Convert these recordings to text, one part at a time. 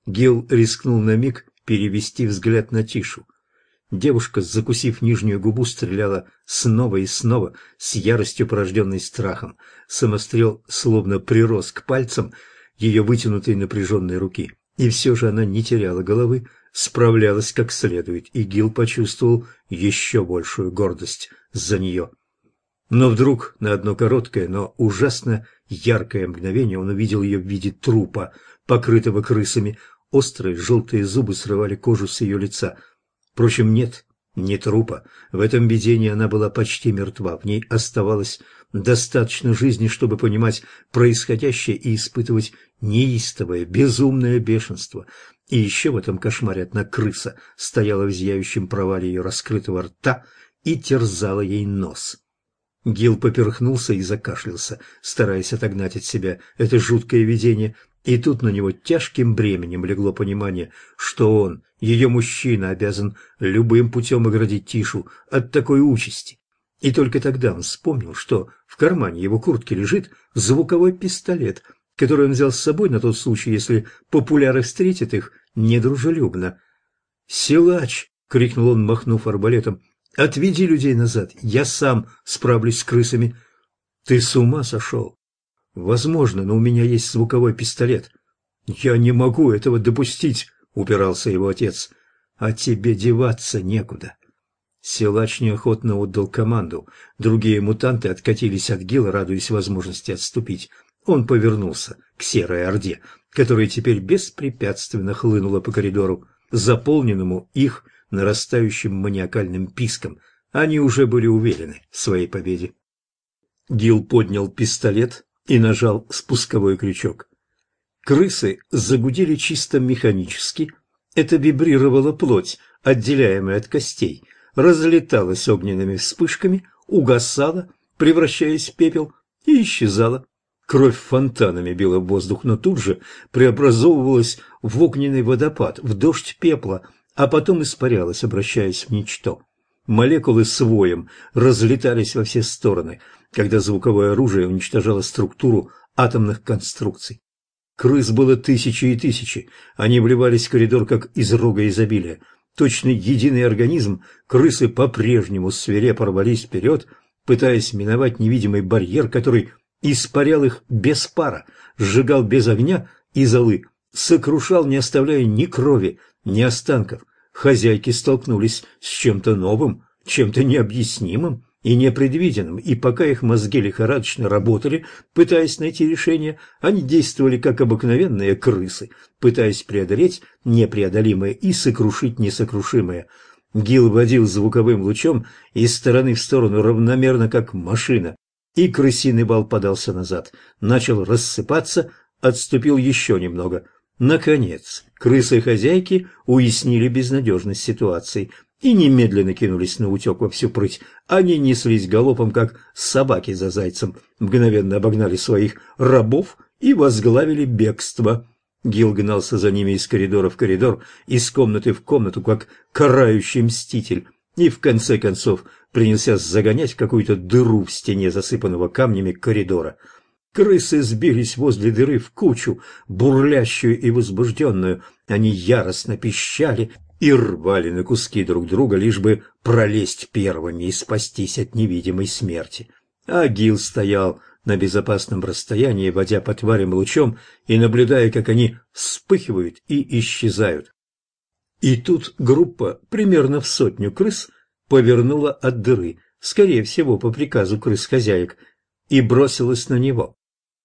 Гил рискнул на миг перевести взгляд на Тишу. Девушка, закусив нижнюю губу, стреляла снова и снова, с яростью, порожденной страхом. Самострел словно прирос к пальцам ее вытянутой напряженной руки. И все же она не теряла головы, справлялась как следует, и Гил почувствовал еще большую гордость за нее. Но вдруг, на одно короткое, но ужасно яркое мгновение, он увидел ее в виде трупа, покрытого крысами. Острые желтые зубы срывали кожу с ее лица. Впрочем, нет, не трупа. В этом видении она была почти мертва. В ней оставалось достаточно жизни, чтобы понимать происходящее и испытывать неистовое, безумное бешенство. И еще в этом кошмаре одна крыса стояла в зияющем провале ее раскрытого рта и терзала ей нос. Гил поперхнулся и закашлялся, стараясь отогнать от себя это жуткое видение. И тут на него тяжким бременем легло понимание, что он, ее мужчина, обязан любым путем оградить Тишу от такой участи. И только тогда он вспомнил, что в кармане его куртки лежит звуковой пистолет, который он взял с собой на тот случай, если популяры встретят их недружелюбно. «Силач!» — крикнул он, махнув арбалетом. «Отведи людей назад, я сам справлюсь с крысами». «Ты с ума сошел?» «Возможно, но у меня есть звуковой пистолет». «Я не могу этого допустить», — упирался его отец. «А тебе деваться некуда». Силач неохотно отдал команду. Другие мутанты откатились от Гила, радуясь возможности отступить. Он повернулся к Серой Орде, которая теперь беспрепятственно хлынула по коридору, заполненному их нарастающим маниакальным писком. Они уже были уверены в своей победе. Гил поднял пистолет и нажал спусковой крючок. Крысы загудели чисто механически. Это вибрировала плоть, отделяемая от костей, разлеталась огненными вспышками, угасала, превращаясь в пепел, и исчезала. Кровь фонтанами била в воздух, но тут же преобразовывалась в огненный водопад, в дождь пепла, а потом испарялась, обращаясь в ничто. Молекулы с воем разлетались во все стороны, когда звуковое оружие уничтожало структуру атомных конструкций. Крыс было тысячи и тысячи, они вливались в коридор, как из рога изобилия. Точно единый организм, крысы по-прежнему свирепо рвались вперед, пытаясь миновать невидимый барьер, который испарял их без пара, сжигал без огня и золы, сокрушал, не оставляя ни крови, ни останков. Хозяйки столкнулись с чем-то новым, чем-то необъяснимым и непредвиденным, и пока их мозги лихорадочно работали, пытаясь найти решение, они действовали как обыкновенные крысы, пытаясь преодолеть непреодолимое и сокрушить несокрушимое. Гил водил звуковым лучом из стороны в сторону равномерно, как машина, и крысиный вал подался назад, начал рассыпаться, отступил еще немного. Наконец, крысы-хозяйки уяснили безнадежность ситуации и немедленно кинулись на утек во всю прыть. Они неслись галопом, как собаки за зайцем, мгновенно обогнали своих рабов и возглавили бегство. Гил гнался за ними из коридора в коридор, из комнаты в комнату, как карающий мститель, и в конце концов принялся загонять в какую-то дыру в стене, засыпанного камнями коридора. Крысы сбились возле дыры в кучу, бурлящую и возбужденную. Они яростно пищали и рвали на куски друг друга, лишь бы пролезть первыми и спастись от невидимой смерти. А Гил стоял на безопасном расстоянии, водя по тварям лучом и наблюдая, как они вспыхивают и исчезают. И тут группа, примерно в 100 крыс, повернула от дыры, скорее всего, по приказу крыс-хозяек, и бросилась на него.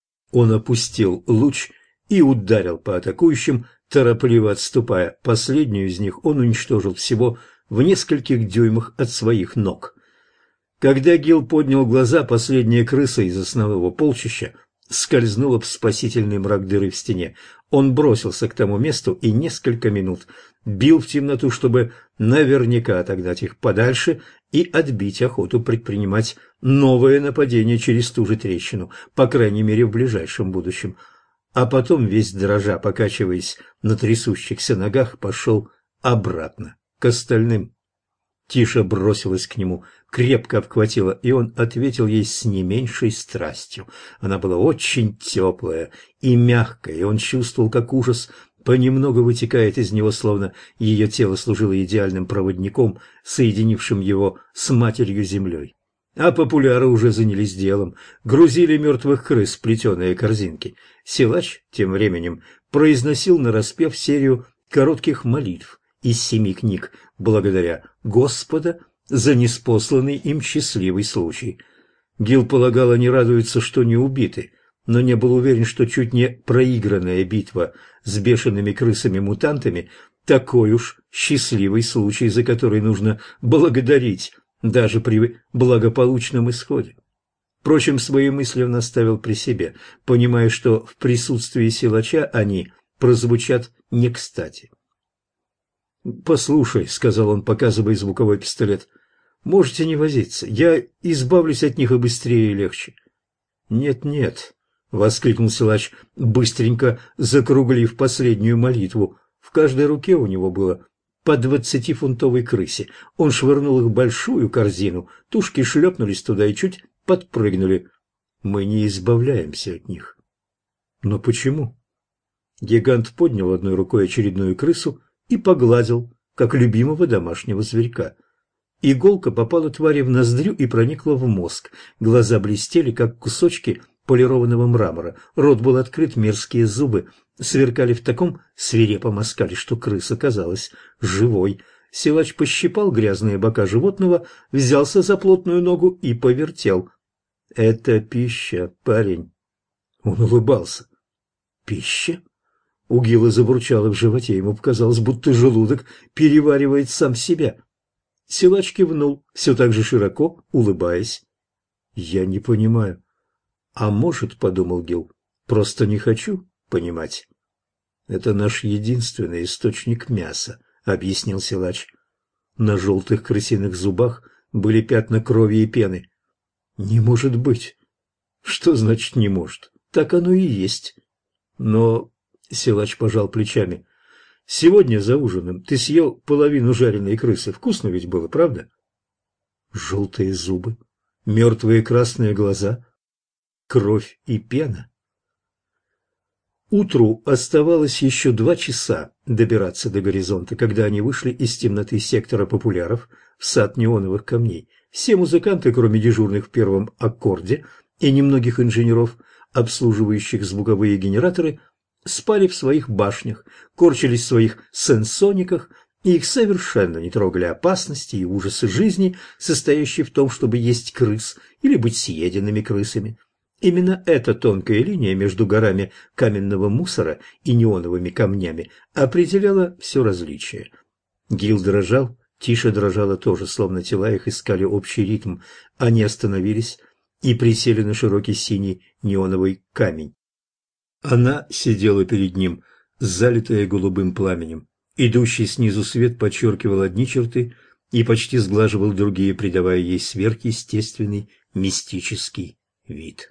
Он опустил луч и ударил по атакующим, торопливо отступая. Последнюю из них он уничтожил всего в нескольких дюймах от своих ног. Когда Гил поднял глаза, последняя крыса из основного полчища скользнула в спасительный мрак дыры в стене. Он бросился к тому месту и несколько минут бил в темноту, чтобы наверняка отогнать их подальше и отбить охоту предпринимать новое нападение через ту же трещину, по крайней мере в ближайшем будущем. А потом, весь дрожа, покачиваясь на трясущихся ногах, пошел обратно к остальным. Тиша бросилась к нему, крепко обхватила, и он ответил ей с не меньшей страстью. Она была очень теплая и мягкая, и он чувствовал, как ужас понемногу вытекает из него, словно ее тело служило идеальным проводником, соединившим его с матерью-землей. А популяры уже занялись делом, грузили мертвых крыс в плетеные корзинки. Силач тем временем произносил нараспев серию коротких молитв из 7 книг, благодаря Господа за ниспосланный им счастливый случай. Гил полагал, они радуются, что не убиты, но не был уверен, что чуть не проигранная битва с бешеными крысами-мутантами – такой уж счастливый случай, за который нужно благодарить даже при благополучном исходе. Впрочем, свои мысли он оставил при себе, понимая, что в присутствии силача они прозвучат не кстати. «Послушай», — сказал он, показывая звуковой пистолет, — «можете не возиться, я избавлюсь от них и быстрее и легче». «Нет-нет», — воскликнул силач, быстренько закруглив последнюю молитву. В каждой руке у него было по 20-фунтовой крысе. Он швырнул их в большую корзину, тушки шлепнулись туда и чуть подпрыгнули. «Мы не избавляемся от них». «Но почему?» Гигант поднял одной рукой очередную крысу и погладил, как любимого домашнего зверька. Иголка попала твари в ноздрю и проникла в мозг. Глаза блестели, как кусочки полированного мрамора. Рот был открыт, мерзкие зубы сверкали в таком свирепом оскале, что крыса казалась живой. Силач пощипал грязные бока животного, взялся за плотную ногу и повертел. «Это пища, парень». Он улыбался. «Пища?» У Гила забурчало в животе, ему показалось, будто желудок переваривает сам себя. Силач кивнул, все так же широко, улыбаясь. «Я не понимаю». «А может, — подумал Гил, — просто не хочу понимать». «Это наш единственный источник мяса», — объяснил силач. На желтых крысиных зубах были пятна крови и пены. «Не может быть». «Что значит «не может»? Так оно и есть». «Но...» — силач пожал плечами. «Сегодня за ужином ты съел половину жареной крысы. Вкусно ведь было, правда?» Желтые зубы, мертвые красные глаза, кровь и пена. Утру оставалось еще 2 часа добираться до горизонта, когда они вышли из темноты сектора популяров в сад неоновых камней. Все музыканты, кроме дежурных в первом аккорде и немногих инженеров, обслуживающих звуковые генераторы, спали в своих башнях, корчились в своих сенсониках, и их совершенно не трогали опасности и ужасы жизни, состоящие в том, чтобы есть крыс или быть съеденными крысами. Именно эта тонкая линия между горами каменного мусора и неоновыми камнями определяла все различие. Гил дрожал, Тиша дрожала тоже, словно тела их искали общий ритм. Они остановились и присели на широкий синий неоновый камень. Она сидела перед ним, залитая голубым пламенем. Идущий снизу свет подчеркивал одни черты и почти сглаживал другие, придавая ей сверхъестественный мистический вид.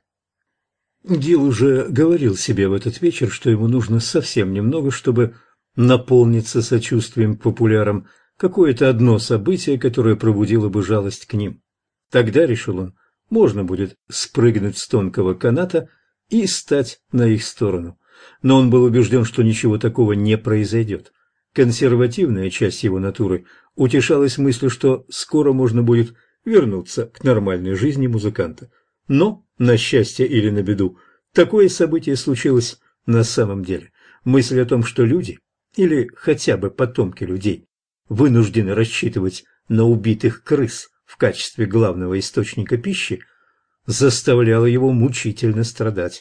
Гил уже говорил себе в этот вечер, что ему нужно совсем немного, чтобы наполниться сочувствием к популярам, какое-то одно событие, которое пробудило бы жалость к ним. Тогда, решил он, можно будет спрыгнуть с тонкого каната и стать на их сторону. Но он был убежден, что ничего такого не произойдет. Консервативная часть его натуры утешалась мыслью, что скоро можно будет вернуться к нормальной жизни музыканта. Но, на счастье или на беду, такое событие случилось на самом деле. Мысль о том, что люди, или хотя бы потомки людей, вынуждены рассчитывать на убитых крыс в качестве главного источника пищи, заставляла его мучительно страдать.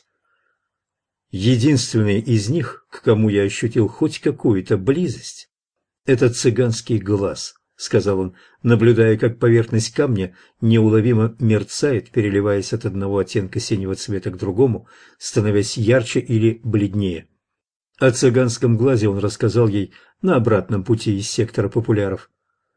Единственный из них, к кому я ощутил хоть какую-то близость, — это цыганский глаз, — сказал он, наблюдая, как поверхность камня неуловимо мерцает, переливаясь от одного оттенка синего цвета к другому, становясь ярче или бледнее. О цыганском глазе он рассказал ей на обратном пути из сектора популяров.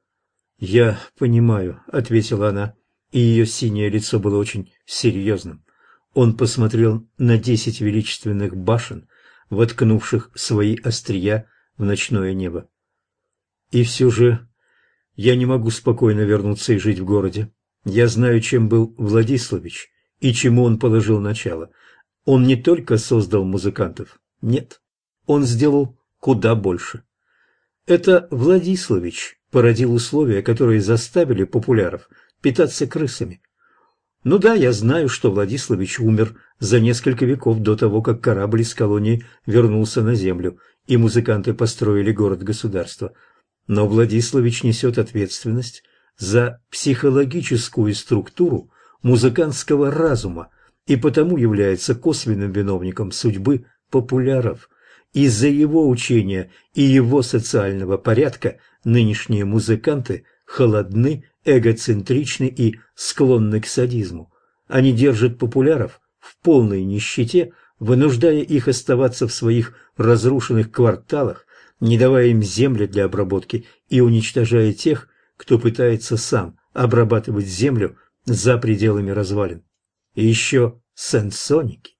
«Я понимаю», — ответила она, и ее синее лицо было очень серьезным. Он посмотрел на 10 величественных башен, воткнувших свои острия в ночное небо. «И все же я не могу спокойно вернуться и жить в городе. Я знаю, чем был Владиславич и чему он положил начало. Он не только создал музыкантов, нет, он сделал куда больше. Это Владиславич породил условия, которые заставили популяров питаться крысами. Ну да, я знаю, что Владиславич умер за несколько веков до того, как корабль из колонии вернулся на землю, и музыканты построили город-государство. Но Владиславич несет ответственность за психологическую структуру музыкантского разума и потому является косвенным виновником судьбы популяров. Из-за его учения и его социального порядка нынешние музыканты холодны, эгоцентричны и склонны к садизму. Они держат популяров в полной нищете, вынуждая их оставаться в своих разрушенных кварталах, не давая им земли для обработки и уничтожая тех, кто пытается сам обрабатывать землю за пределами развалин. И еще сенсоники.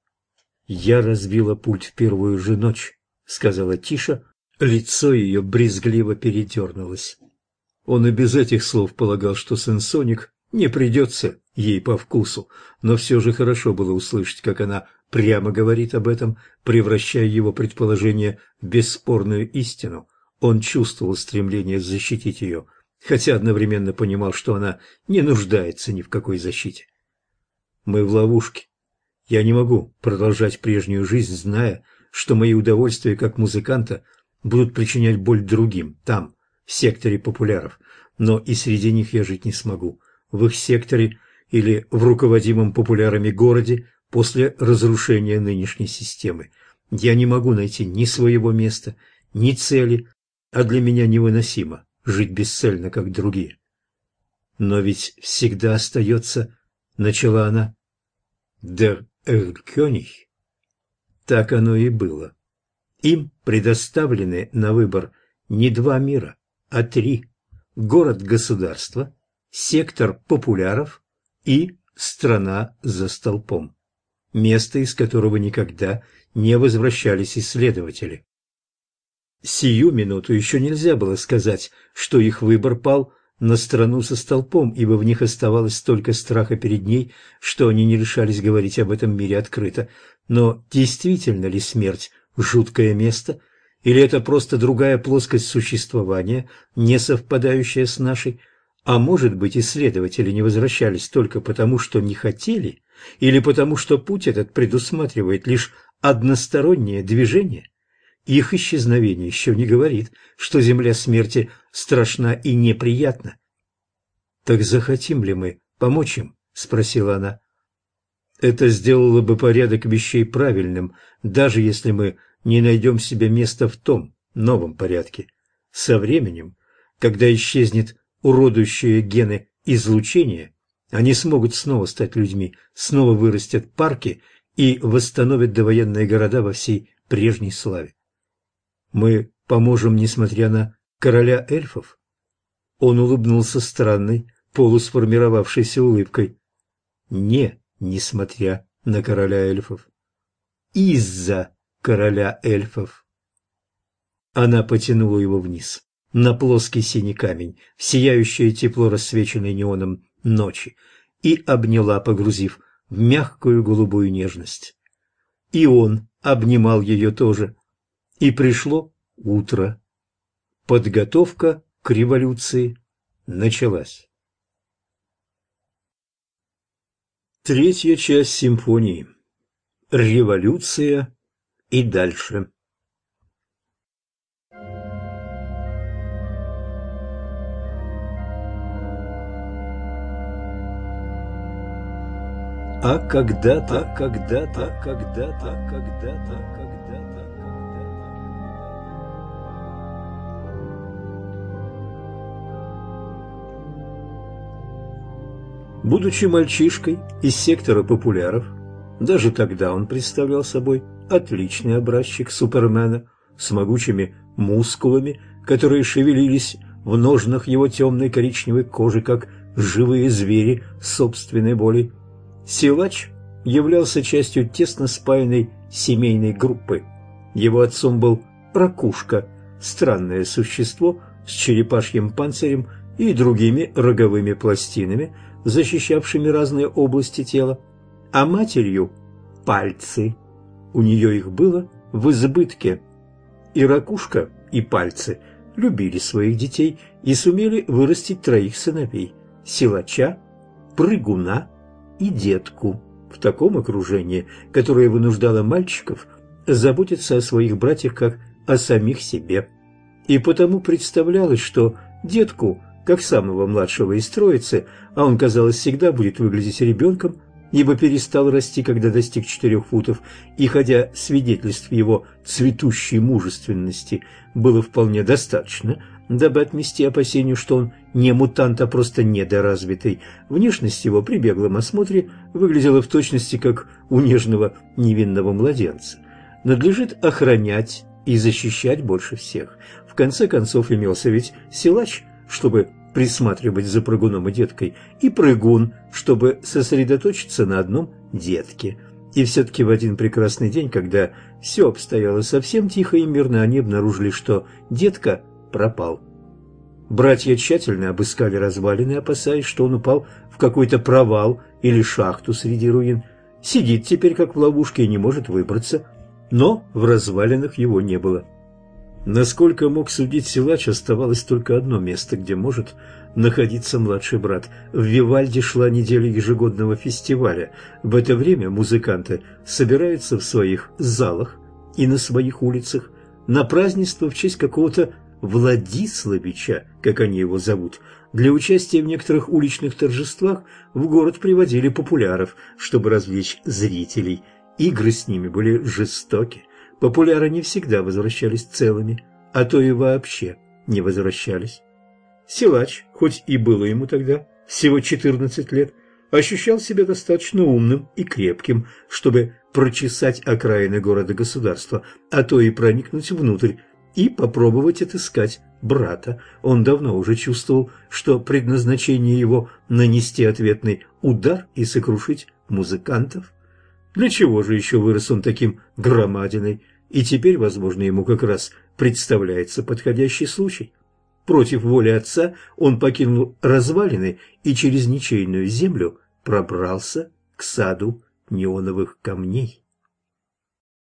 «Я разбила пульт в первую же ночь», — сказала Тиша, лицо ее брезгливо передернулось. Он и без этих слов полагал, что сенсоник не придется ей по вкусу, но все же хорошо было услышать, как она прямо говорит об этом, превращая его предположение в бесспорную истину. Он чувствовал стремление защитить ее, хотя одновременно понимал, что она не нуждается ни в какой защите. «Мы в ловушке. Я не могу продолжать прежнюю жизнь, зная, что мои удовольствия как музыканта будут причинять боль другим, там, в секторе популяров, но и среди них я жить не смогу, в их секторе или в руководимом популярами городе после разрушения нынешней системы. Я не могу найти ни своего места, ни цели, а для меня невыносимо жить бесцельно, как другие». «Но ведь всегда остается...» — начала она. «Der Erlkönig». Так оно и было. Им предоставлены на выбор не два мира, а три: город-государство, сектор популяров и страна за столпом, место, из которого никогда не возвращались исследователи. Сию минуту еще нельзя было сказать, что их выбор пал на страну со столпом, ибо в них оставалось столько страха перед ней, что они не решались говорить об этом мире открыто. Но действительно ли смерть – жуткое место, или это просто другая плоскость существования, не совпадающая с нашей? А может быть, исследователи не возвращались только потому, что не хотели, или потому, что путь этот предусматривает лишь одностороннее движение? Их исчезновение еще не говорит, что земля смерти страшна и неприятна. «Так захотим ли мы помочь им?» – спросила она. «Это сделало бы порядок вещей правильным, даже если мы не найдем себе места в том новом порядке. Со временем, когда исчезнет уродующее гены излучение, они смогут снова стать людьми, снова вырастят парки и восстановят довоенные города во всей прежней славе. Мы поможем, несмотря на короля эльфов?» Он улыбнулся странной, полусформировавшейся улыбкой. «Не, несмотря на короля эльфов. Из-за короля эльфов». Она потянула его вниз, на плоский синий камень, в сияющее тепло рассвеченной неоном ночи, и обняла, погрузив в мягкую голубую нежность. И он обнимал ее тоже. И пришло утро. Подготовка к революции началась. Третья часть симфонии. Революция и дальше. А когда-то. Будучи мальчишкой из сектора популяров, даже тогда он представлял собой отличный образчик Супермена с могучими мускулами, которые шевелились в ножнах его темной коричневой кожи, как живые звери собственной волей. Силач являлся частью тесно спаянной семейной группы. Его отцом был Ракушка, странное существо с черепашьим панцирем и другими роговыми пластинами, защищавшими разные области тела, а матерью – пальцы. У нее их было в избытке. И Ракушка, и Пальцы любили своих детей и сумели вырастить 3 сыновей – Силача, Прыгуна и Детку в таком окружении, которое вынуждало мальчиков заботиться о своих братьях как о самих себе. И потому представлялось, что Детку, как самого младшего из троицы, а он, казалось, всегда будет выглядеть ребенком, ибо перестал расти, когда достиг 4 футов, и хотя свидетельств его цветущей мужественности было вполне достаточно, дабы отмести опасению, что он не мутант, а просто недоразвитый, внешность его при беглом осмотре выглядела в точности, как у нежного невинного младенца. Надлежит охранять и защищать больше всех. В конце концов имелся ведь Силач, чтобы присматривать за Прыгуном и Деткой, и Прыгун, чтобы сосредоточиться на одном детке. И все-таки в один прекрасный день, когда все обстояло совсем тихо и мирно, они обнаружили, что Детка пропал. Братья тщательно обыскали развалины, опасаясь, что он упал в какой-то провал или шахту среди руин. Сидит теперь как в ловушке и не может выбраться, но в развалинах его не было. Насколько мог судить Силач, оставалось только одно место, где может находиться младший брат. В Вивальди шла неделя ежегодного фестиваля. В это время музыканты собираются в своих залах и на своих улицах на празднество в честь какого-то Владиславича, как они его зовут. Для участия в некоторых уличных торжествах в город приводили популяров, чтобы развлечь зрителей. Игры с ними были жестоки. Популяры не всегда возвращались целыми, а то и вообще не возвращались. Силач, хоть и было ему тогда всего 14 лет, ощущал себя достаточно умным и крепким, чтобы прочесать окраины города-государства, а то и проникнуть внутрь и попробовать отыскать брата. Он давно уже чувствовал, что предназначение его нанести ответный удар и сокрушить музыкантов. Для чего же еще вырос он таким громадиной? И теперь, возможно, ему как раз представляется подходящий случай. Против воли отца он покинул развалины и через ничейную землю пробрался к саду неоновых камней.